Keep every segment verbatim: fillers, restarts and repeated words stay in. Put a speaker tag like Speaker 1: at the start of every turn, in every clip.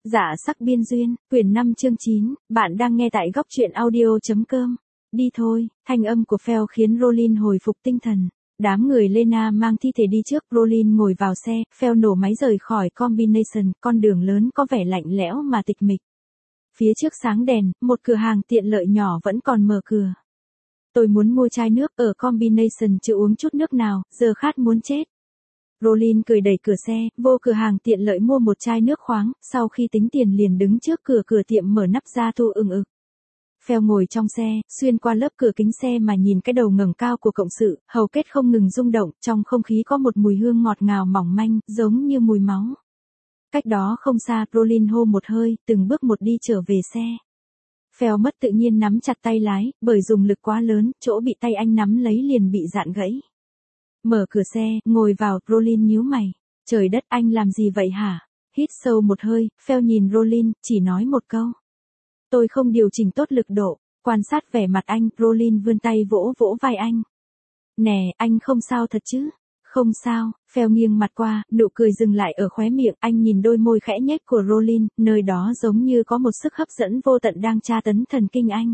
Speaker 1: Dạ sắc biên duyên, quyển năm chương chín, bạn đang nghe tại góc truyện audio.com. Đi thôi, thanh âm của Phèo khiến Rolin hồi phục tinh thần. Đám người Lena mang thi thể đi trước, Rolin ngồi vào xe, Phèo nổ máy rời khỏi Combination, con đường lớn có vẻ lạnh lẽo mà tịch mịch. Phía trước sáng đèn, một cửa hàng tiện lợi nhỏ vẫn còn mở cửa. Tôi muốn mua chai nước, ở Combination chưa uống chút nước nào, giờ khát muốn chết. Rolin cười đẩy cửa xe, vô cửa hàng tiện lợi mua một chai nước khoáng, sau khi tính tiền liền đứng trước cửa cửa tiệm mở nắp ra thu ừng ực. Phèo ngồi trong xe, xuyên qua lớp cửa kính xe mà nhìn cái đầu ngẩng cao của cộng sự, hầu kết không ngừng rung động, trong không khí có một mùi hương ngọt ngào mỏng manh, giống như mùi máu. Cách đó không xa, Rolin hô một hơi, từng bước một đi trở về xe. Phèo mất tự nhiên nắm chặt tay lái, bởi dùng lực quá lớn, chỗ bị tay anh nắm lấy liền bị dạn gãy. Mở cửa xe, ngồi vào, Rolin nhíu mày. Trời đất, anh làm gì vậy hả? Hít sâu một hơi, Phèo nhìn Rolin, chỉ nói một câu. Tôi không điều chỉnh tốt lực độ. Quan sát vẻ mặt anh, Rolin vươn tay vỗ vỗ vai anh. Nè, anh không sao thật chứ? Không sao, Phèo nghiêng mặt qua, nụ cười dừng lại ở khóe miệng, anh nhìn đôi môi khẽ nhếch của Rolin, nơi đó giống như có một sức hấp dẫn vô tận đang tra tấn thần kinh anh.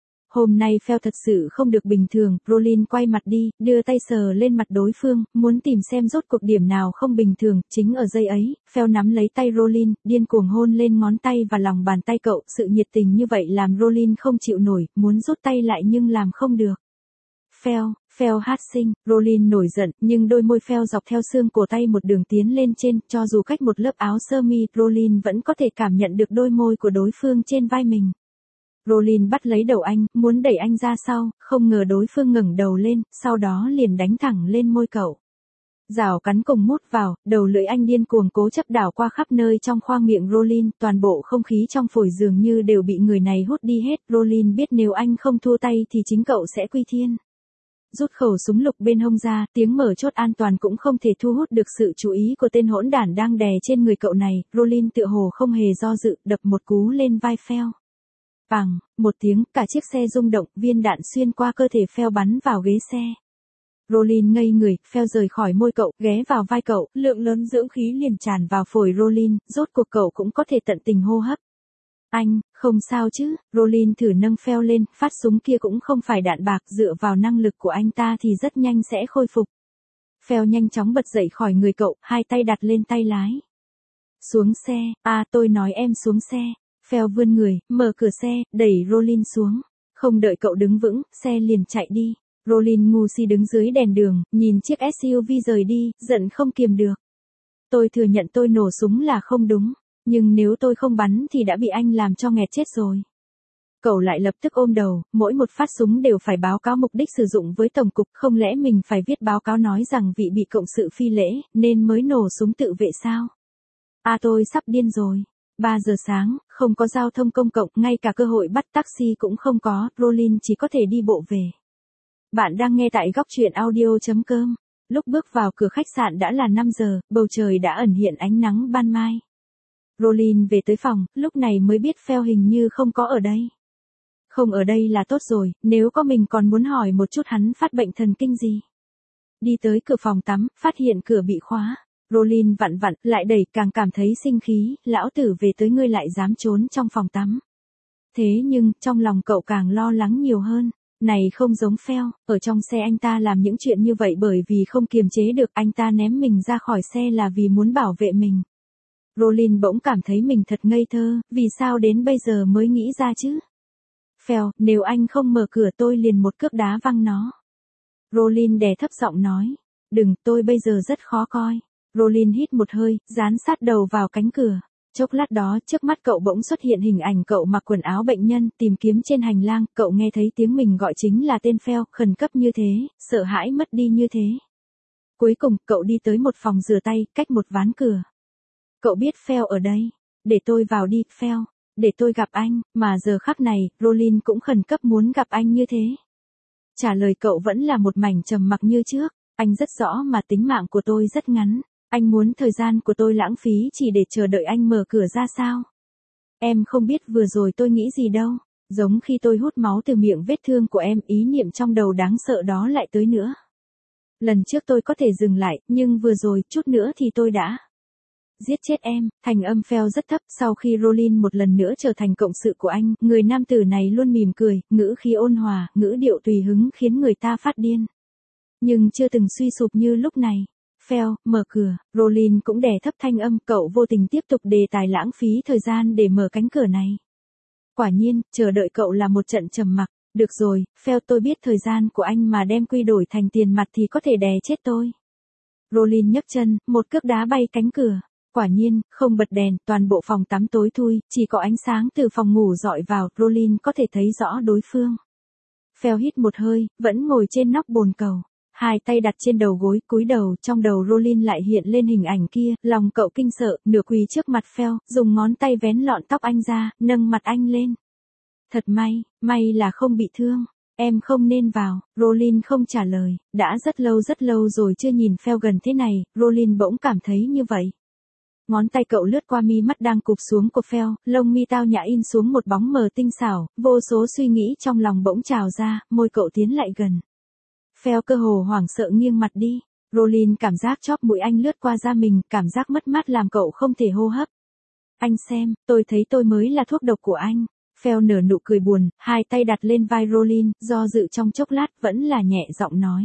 Speaker 1: Hôm nay Phèo thật sự không được bình thường, Rolin quay mặt đi, đưa tay sờ lên mặt đối phương, muốn tìm xem rốt cuộc điểm nào không bình thường, chính ở giây ấy, Phèo nắm lấy tay Rolin, điên cuồng hôn lên ngón tay và lòng bàn tay cậu, sự nhiệt tình như vậy làm Rolin không chịu nổi, muốn rút tay lại nhưng làm không được. Phèo, Phèo hát xinh, Rolin nổi giận, nhưng đôi môi Phèo dọc theo xương cổ tay một đường tiến lên trên, cho dù cách một lớp áo sơ mi, Rolin vẫn có thể cảm nhận được đôi môi của đối phương trên vai mình. Rolin bắt lấy đầu anh, muốn đẩy anh ra sau, không ngờ đối phương ngẩng đầu lên, sau đó liền đánh thẳng lên môi cậu. Rào cắn cùng mút vào, đầu lưỡi anh điên cuồng cố chấp đảo qua khắp nơi trong khoang miệng Rolin, toàn bộ không khí trong phổi dường như đều bị người này hút đi hết, Rolin biết nếu anh không thua tay thì chính cậu sẽ quy thiên. Rút khẩu súng lục bên hông ra, tiếng mở chốt an toàn cũng không thể thu hút được sự chú ý của tên hỗn đản đang đè trên người cậu này, Rolin tựa hồ không hề do dự, đập một cú lên vai Phèo. Bàng, một tiếng, cả chiếc xe rung động, viên đạn xuyên qua cơ thể Phèo bắn vào ghế xe. Rolin ngây người, Phèo rời khỏi môi cậu, ghé vào vai cậu, lượng lớn dưỡng khí liền tràn vào phổi Rolin, rốt cuộc cậu cũng có thể tận tình hô hấp. Anh, không sao chứ? Rolin thử nâng Phèo lên, phát súng kia cũng không phải đạn bạc, dựa vào năng lực của anh ta thì rất nhanh sẽ khôi phục. Phèo nhanh chóng bật dậy khỏi người cậu, hai tay đặt lên tay lái. Xuống xe, à tôi nói em xuống xe. Phèo vươn người, mở cửa xe, đẩy Rolin xuống. Không đợi cậu đứng vững, xe liền chạy đi. Rolin ngu si đứng dưới đèn đường, nhìn chiếc ét u vê rời đi, giận không kiềm được. Tôi thừa nhận tôi nổ súng là không đúng, nhưng nếu tôi không bắn thì đã bị anh làm cho nghẹt chết rồi. Cậu lại lập tức ôm đầu, mỗi một phát súng đều phải báo cáo mục đích sử dụng với tổng cục, không lẽ mình phải viết báo cáo nói rằng vị bị cộng sự phi lễ, nên mới nổ súng tự vệ sao? À tôi sắp điên rồi. ba giờ sáng, không có giao thông công cộng, ngay cả cơ hội bắt taxi cũng không có, Rolin chỉ có thể đi bộ về. Bạn đang nghe tại góc truyện audio.com. Lúc bước vào cửa khách sạn đã là năm giờ, bầu trời đã ẩn hiện ánh nắng ban mai. Rolin về tới phòng, lúc này mới biết Phèo hình như không có ở đây. Không ở đây là tốt rồi, nếu có mình còn muốn hỏi một chút hắn phát bệnh thần kinh gì. Đi tới cửa phòng tắm, phát hiện cửa bị khóa. Rolin vặn vặn, lại đẩy, càng cảm thấy sinh khí, lão tử về tới ngươi lại dám trốn trong phòng tắm. Thế nhưng, trong lòng cậu càng lo lắng nhiều hơn. Này không giống Phèo, ở trong xe anh ta làm những chuyện như vậy bởi vì không kiềm chế được, anh ta ném mình ra khỏi xe là vì muốn bảo vệ mình. Rolin bỗng cảm thấy mình thật ngây thơ, vì sao đến bây giờ mới nghĩ ra chứ? Phèo, nếu anh không mở cửa tôi liền một cước đá văng nó. Rolin đè thấp giọng nói. Đừng, tôi bây giờ rất khó coi. Rolin hít một hơi, dán sát đầu vào cánh cửa. Chốc lát đó, trước mắt cậu bỗng xuất hiện hình ảnh cậu mặc quần áo bệnh nhân, tìm kiếm trên hành lang, cậu nghe thấy tiếng mình gọi chính là tên Phèo, khẩn cấp như thế, sợ hãi mất đi như thế. Cuối cùng, cậu đi tới một phòng rửa tay, cách một ván cửa. Cậu biết Phèo ở đây. Để tôi vào đi, Phèo. Để tôi gặp anh, mà giờ khắc này, Rolin cũng khẩn cấp muốn gặp anh như thế. Trả lời cậu vẫn là một mảnh trầm mặc như trước. Anh rất rõ mà tính mạng của tôi rất ngắn. Anh muốn thời gian của tôi lãng phí chỉ để chờ đợi anh mở cửa ra sao? Em không biết vừa rồi tôi nghĩ gì đâu. Giống khi tôi hút máu từ miệng vết thương của em, ý niệm trong đầu đáng sợ đó lại tới nữa. Lần trước tôi có thể dừng lại, nhưng vừa rồi, chút nữa thì tôi đã. giết chết em. Thành âm Phèo rất thấp, sau khi Rollin một lần nữa trở thành cộng sự của anh, người nam tử này luôn mỉm cười, ngữ khí ôn hòa, ngữ điệu tùy hứng khiến người ta phát điên. Nhưng chưa từng suy sụp như lúc này. Phèo, mở cửa, Rollin cũng đè thấp thanh âm, cậu vô tình tiếp tục đề tài lãng phí thời gian để mở cánh cửa này. Quả nhiên, chờ đợi cậu là một trận trầm mặc. Được rồi, Phèo, tôi biết thời gian của anh mà đem quy đổi thành tiền mặt thì có thể đè chết tôi. Rollin nhấc chân, một cước đá bay cánh cửa. Quả nhiên, không bật đèn, toàn bộ phòng tắm tối thui, chỉ có ánh sáng từ phòng ngủ dọi vào, Rollin có thể thấy rõ đối phương. Phèo hít một hơi, vẫn ngồi trên nóc bồn cầu. Hai tay đặt trên đầu gối, cúi đầu, trong đầu Rollin lại hiện lên hình ảnh kia, lòng cậu kinh sợ, nửa quỳ trước mặt Phèo, dùng ngón tay vén lọn tóc anh ra, nâng mặt anh lên. Thật may, may là không bị thương. Em không nên vào, Rollin không trả lời, đã rất lâu rất lâu rồi chưa nhìn Phèo gần thế này, Rollin bỗng cảm thấy như vậy. Ngón tay cậu lướt qua mi mắt đang cụp xuống của Phèo, lông mi tao nhã in xuống một bóng mờ tinh xảo, vô số suy nghĩ trong lòng bỗng trào ra, môi cậu tiến lại gần. Phèo cơ hồ hoảng sợ nghiêng mặt đi, Rollin cảm giác chóp mũi anh lướt qua da mình, cảm giác mất mát làm cậu không thể hô hấp. Anh xem, tôi thấy tôi mới là thuốc độc của anh. Phèo nở nụ cười buồn, hai tay đặt lên vai Rollin, do dự trong chốc lát vẫn là nhẹ giọng nói.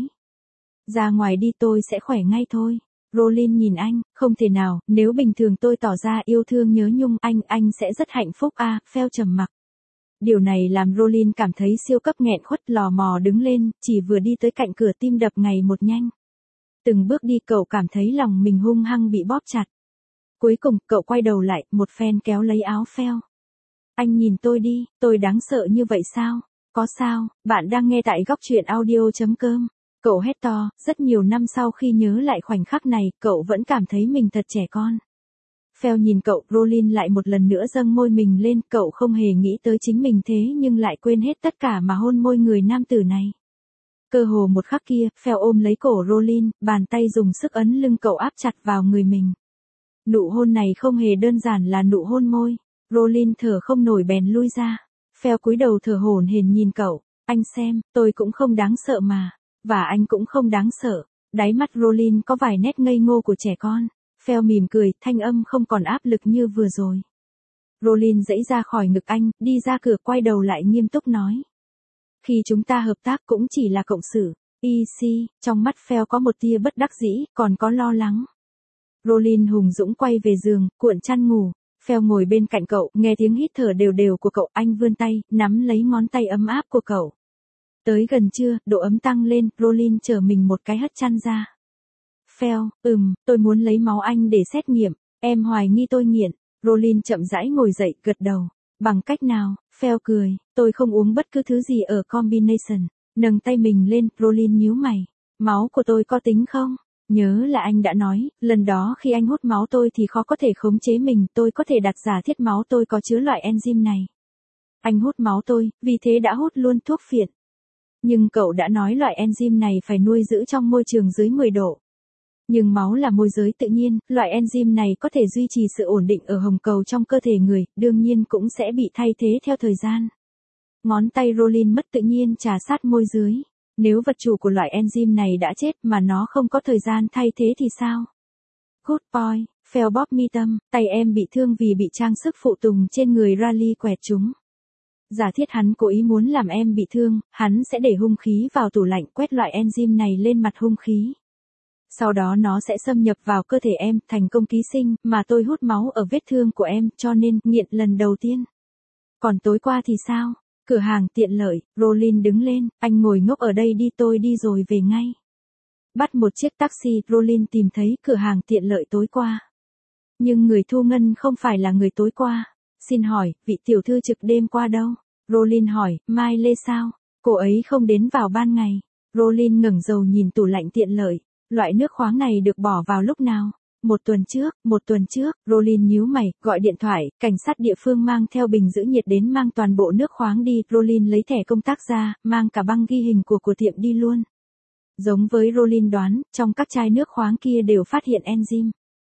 Speaker 1: Ra ngoài đi tôi sẽ khỏe ngay thôi. Rollin nhìn anh, không thể nào, nếu bình thường tôi tỏ ra yêu thương nhớ nhung anh, anh sẽ rất hạnh phúc à, Phèo trầm mặc. Điều này làm Rollin cảm thấy siêu cấp nghẹn khuất, lò mò đứng lên, chỉ vừa đi tới cạnh cửa tim đập ngày một nhanh. Từng bước đi cậu cảm thấy lòng mình hung hăng bị bóp chặt. Cuối cùng, cậu quay đầu lại, một phen kéo lấy áo Phèo. Anh nhìn tôi đi, tôi đáng sợ như vậy sao? Có sao, bạn đang nghe tại góc truyện audio chấm com. Cậu hét to, rất nhiều năm sau khi nhớ lại khoảnh khắc này, cậu vẫn cảm thấy mình thật trẻ con. Phèo nhìn cậu, Rollin lại một lần nữa dâng môi mình lên, cậu không hề nghĩ tới chính mình thế nhưng lại quên hết tất cả mà hôn môi người nam tử này. Cơ hồ một khắc kia, Phèo ôm lấy cổ Rollin, bàn tay dùng sức ấn lưng cậu áp chặt vào người mình. Nụ hôn này không hề đơn giản là nụ hôn môi. Rollin thở không nổi bèn lui ra. Phèo cúi đầu thở hổn hển nhìn cậu. Anh xem, tôi cũng không đáng sợ mà. Và anh cũng không đáng sợ. Đáy mắt Rollin có vài nét ngây ngô của trẻ con. Phèo mỉm cười, thanh âm không còn áp lực như vừa rồi. Rollin giãy ra khỏi ngực anh, đi ra cửa quay đầu lại nghiêm túc nói. Khi chúng ta hợp tác cũng chỉ là cộng sự. i xê, trong mắt Phèo có một tia bất đắc dĩ, còn có lo lắng. Rollin hùng dũng quay về giường, cuộn chăn ngủ. Phèo ngồi bên cạnh cậu, nghe tiếng hít thở đều đều của cậu, anh vươn tay, nắm lấy ngón tay ấm áp của cậu. Tới gần trưa, độ ấm tăng lên, Rollin chở mình một cái hất chăn ra. Phèo, ừm, tôi muốn lấy máu anh để xét nghiệm, em hoài nghi tôi nghiện. Rollin chậm rãi ngồi dậy, gật đầu. Bằng cách nào? Phèo cười, tôi không uống bất cứ thứ gì ở combination. Nâng tay mình lên, Rollin nhíu mày. Máu của tôi có tính không? Nhớ là anh đã nói, lần đó khi anh hút máu tôi thì khó có thể khống chế mình, tôi có thể đặt giả thiết máu tôi có chứa loại enzyme này. Anh hút máu tôi, vì thế đã hút luôn thuốc phiện. Nhưng cậu đã nói loại enzyme này phải nuôi giữ trong môi trường dưới mười độ. Nhưng máu là môi giới tự nhiên, loại enzyme này có thể duy trì sự ổn định ở hồng cầu trong cơ thể người, đương nhiên cũng sẽ bị thay thế theo thời gian. Ngón tay Rollin mất tự nhiên trà sát môi dưới. Nếu vật chủ của loại enzyme này đã chết mà nó không có thời gian thay thế thì sao? Good boy, Phèo bóp mi tâm, tay em bị thương vì bị trang sức phụ tùng trên người Rally quẹt trúng. Giả thiết hắn cố ý muốn làm em bị thương, hắn sẽ để hung khí vào tủ lạnh quét loại enzyme này lên mặt hung khí. Sau đó nó sẽ xâm nhập vào cơ thể em, thành công ký sinh, mà tôi hút máu ở vết thương của em, cho nên nghiện lần đầu tiên. Còn tối qua thì sao? Cửa hàng tiện lợi, Rollin đứng lên, anh ngồi ngốc ở đây đi, tôi đi rồi về ngay. Bắt một chiếc taxi, Rollin tìm thấy cửa hàng tiện lợi tối qua. Nhưng người thu ngân không phải là người tối qua. Xin hỏi, vị tiểu thư trực đêm qua đâu? Rollin hỏi, Mai Lê sao? Cô ấy không đến vào ban ngày. Rollin ngẩng đầu nhìn tủ lạnh tiện lợi. Loại nước khoáng này được bỏ vào lúc nào? Một tuần trước, một tuần trước, Rollin nhíu mày, gọi điện thoại, cảnh sát địa phương mang theo bình giữ nhiệt đến mang toàn bộ nước khoáng đi, Rollin lấy thẻ công tác ra, mang cả băng ghi hình của của tiệm đi luôn. Giống với Rollin đoán, trong các chai nước khoáng kia đều phát hiện enzyme.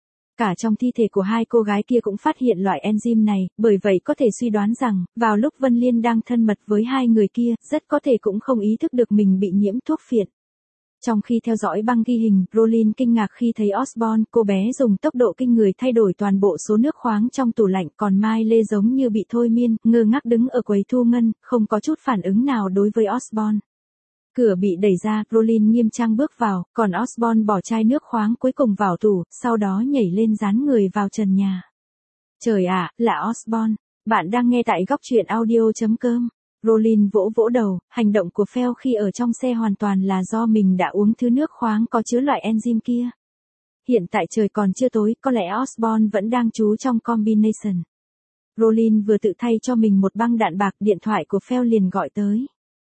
Speaker 1: Cả trong thi thể của hai cô gái kia cũng phát hiện loại enzyme này, bởi vậy có thể suy đoán rằng, vào lúc Vân Liên đang thân mật với hai người kia, rất có thể cũng không ý thức được mình bị nhiễm thuốc phiện. Trong khi theo dõi băng ghi hình, Rollin kinh ngạc khi thấy Osborn, cô bé dùng tốc độ kinh người thay đổi toàn bộ số nước khoáng trong tủ lạnh, còn Miley giống như bị thôi miên, ngơ ngác đứng ở quầy thu ngân, không có chút phản ứng nào đối với Osborn. Cửa bị đẩy ra, Rollin nghiêm trang bước vào, còn Osborn bỏ chai nước khoáng cuối cùng vào tủ, sau đó nhảy lên dán người vào trần nhà. Trời ạ, là Osborn. Bạn đang nghe tại góc truyện audio chấm com. Rollin vỗ vỗ đầu, hành động của Phil khi ở trong xe hoàn toàn là do mình đã uống thứ nước khoáng có chứa loại enzyme kia. Hiện tại trời còn chưa tối, có lẽ Osborn vẫn đang trú trong combination. Rollin vừa tự thay cho mình một băng đạn bạc, điện thoại của Phil liền gọi tới.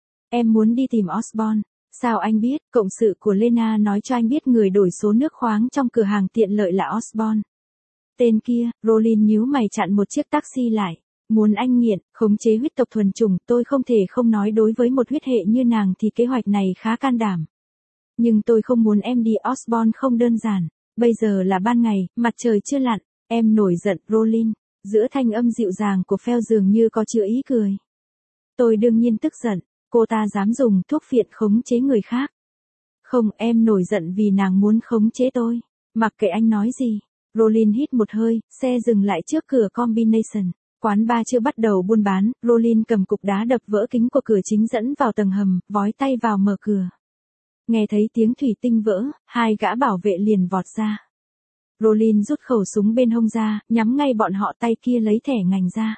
Speaker 1: Em muốn đi tìm Osborn. Sao anh biết? Cộng sự của Lena nói cho anh biết người đổi số nước khoáng trong cửa hàng tiện lợi là Osborn. Tên kia, Rollin nhíu mày chặn một chiếc taxi lại. Muốn anh nghiện, khống chế huyết tộc thuần chủng, tôi không thể không nói đối với một huyết hệ như nàng thì kế hoạch này khá can đảm. Nhưng tôi không muốn em đi, Osborn không đơn giản. Bây giờ là ban ngày, mặt trời chưa lặn, em nổi giận, Rollin. Giữa thanh âm dịu dàng của Phil dường như có chứa ý cười. Tôi đương nhiên tức giận, cô ta dám dùng thuốc phiện khống chế người khác. Không, em nổi giận vì nàng muốn khống chế tôi. Mặc kệ anh nói gì. Rollin hít một hơi, xe dừng lại trước cửa combination. Quán bar chưa bắt đầu buôn bán, Rollin cầm cục đá đập vỡ kính của cửa chính dẫn vào tầng hầm, vói tay vào mở cửa. Nghe thấy tiếng thủy tinh vỡ, hai gã bảo vệ liền vọt ra. Rollin rút khẩu súng bên hông ra, nhắm ngay bọn họ, tay kia lấy thẻ ngành ra.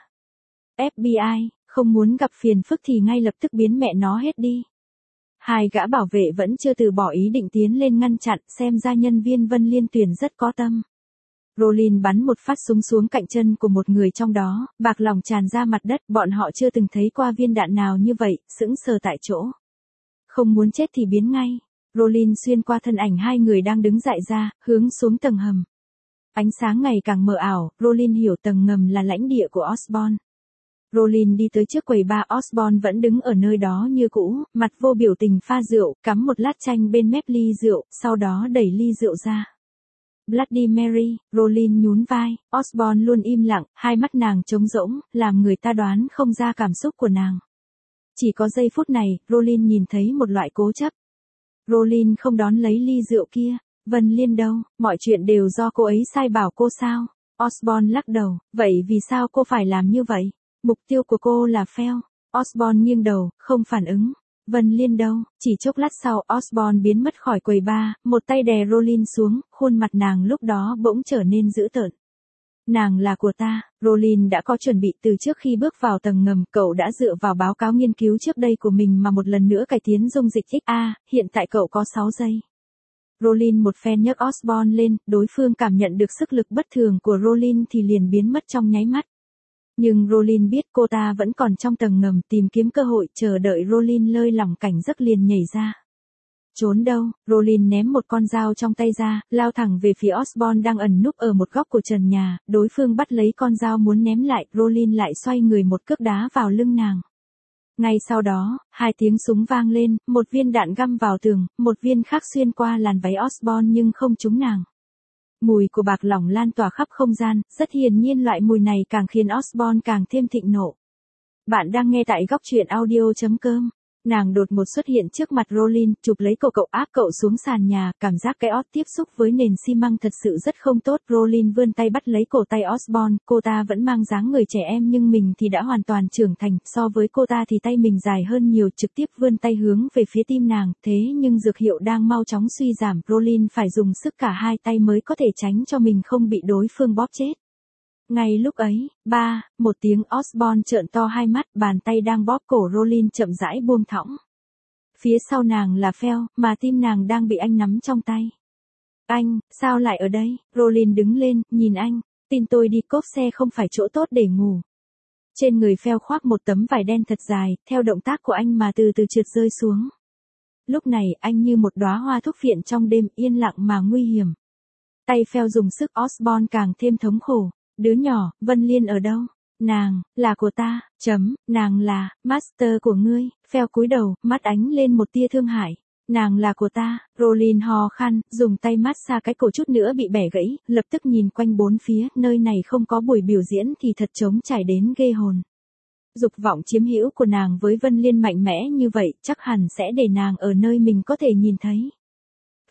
Speaker 1: ép bê i, không muốn gặp phiền phức thì ngay lập tức biến mẹ nó hết đi. Hai gã bảo vệ vẫn chưa từ bỏ ý định tiến lên ngăn chặn, xem ra nhân viên Vân Liên Tuyển rất có tâm. Rollin bắn một phát súng xuống cạnh chân của một người trong đó, bạc lòng tràn ra mặt đất, bọn họ chưa từng thấy qua viên đạn nào như vậy, sững sờ tại chỗ. Không muốn chết thì biến ngay. Rollin xuyên qua thân ảnh hai người đang đứng dại ra, hướng xuống tầng hầm. Ánh sáng ngày càng mờ ảo, Rollin hiểu tầng ngầm là lãnh địa của Osborn. Rollin đi tới trước quầy bar, Osborn vẫn đứng ở nơi đó như cũ, mặt vô biểu tình pha rượu, cắm một lát chanh bên mép ly rượu, sau đó đẩy ly rượu ra. Bloody Mary, Rollin nhún vai, Osborn luôn im lặng, hai mắt nàng trống rỗng, làm người ta đoán không ra cảm xúc của nàng. Chỉ có giây phút này, Rollin nhìn thấy một loại cố chấp. Rollin không đón lấy ly rượu kia. Vân Liên đâu, mọi chuyện đều do cô ấy sai bảo cô sao? Osborn lắc đầu, vậy vì sao cô phải làm như vậy? Mục tiêu của cô là Phil. Osborn nghiêng đầu, không phản ứng. Vân Liên đâu? Chỉ chốc lát sau, Osborn biến mất khỏi quầy bar, một tay đè Rollin xuống, khuôn mặt nàng lúc đó bỗng trở nên dữ tợn. Nàng là của ta. Rollin đã có chuẩn bị từ trước khi bước vào tầng ngầm, cậu đã dựa vào báo cáo nghiên cứu trước đây của mình mà một lần nữa cải tiến dung dịch ích a, hiện tại cậu có sáu giây. Rollin một phen nhấc Osborn lên, đối phương cảm nhận được sức lực bất thường của Rollin thì liền biến mất trong nháy mắt. Nhưng Rollin biết cô ta vẫn còn trong tầng ngầm, tìm kiếm cơ hội, chờ đợi Rollin lơi lỏng cảnh giấc liền nhảy ra. Trốn đâu? Rollin ném một con dao trong tay ra, lao thẳng về phía Osborn đang ẩn núp ở một góc của trần nhà, đối phương bắt lấy con dao muốn ném lại, Rollin lại xoay người một cước đá vào lưng nàng. Ngay sau đó, hai tiếng súng vang lên, một viên đạn găm vào tường, một viên khác xuyên qua làn váy Osborn nhưng không trúng nàng. Mùi của bạc lỏng lan tỏa khắp không gian, rất hiển nhiên loại mùi này càng khiến Osborn càng thêm thịnh nộ. Bạn đang nghe tại góc truyện audio chấm com. Nàng đột ngột xuất hiện trước mặt Rollin, chụp lấy cậu cậu áp cậu xuống sàn nhà, cảm giác cái ót tiếp xúc với nền xi măng thật sự rất không tốt. Rollin vươn tay bắt lấy cổ tay Osborn, cô ta vẫn mang dáng người trẻ em nhưng mình thì đã hoàn toàn trưởng thành, so với cô ta thì tay mình dài hơn nhiều, trực tiếp vươn tay hướng về phía tim nàng, thế nhưng dược hiệu đang mau chóng suy giảm, Rollin phải dùng sức cả hai tay mới có thể tránh cho mình không bị đối phương bóp chết. Ngay lúc ấy, ba, một tiếng Osborn trợn to hai mắt, bàn tay đang bóp cổ Rollin chậm rãi buông thõng. Phía sau nàng là Phil, mà tim nàng đang bị anh nắm trong tay. Anh, sao lại ở đây? Rollin đứng lên, nhìn anh, tin tôi đi, cốp xe không phải chỗ tốt để ngủ. Trên người Phil khoác một tấm vải đen thật dài, theo động tác của anh mà từ từ trượt rơi xuống. Lúc này anh như một đóa hoa thuốc phiện trong đêm, yên lặng mà nguy hiểm. Tay Phil dùng sức, Osborn càng thêm thống khổ. Đứa nhỏ, Vân Liên ở đâu? Nàng, là của ta, chấm, nàng là, master của ngươi. Phil cúi đầu, mắt ánh lên một tia thương hại. Nàng là của ta. Rollin ho khan, dùng tay mát xa cái cổ chút nữa bị bẻ gãy, lập tức nhìn quanh bốn phía, nơi này không có buổi biểu diễn thì thật trống trải đến ghê hồn. Dục vọng chiếm hữu của nàng với Vân Liên mạnh mẽ như vậy, chắc hẳn sẽ để nàng ở nơi mình có thể nhìn thấy.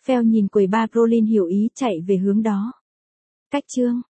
Speaker 1: Phèo nhìn quầy bar, Rollin hiểu ý chạy về hướng đó. Cách chương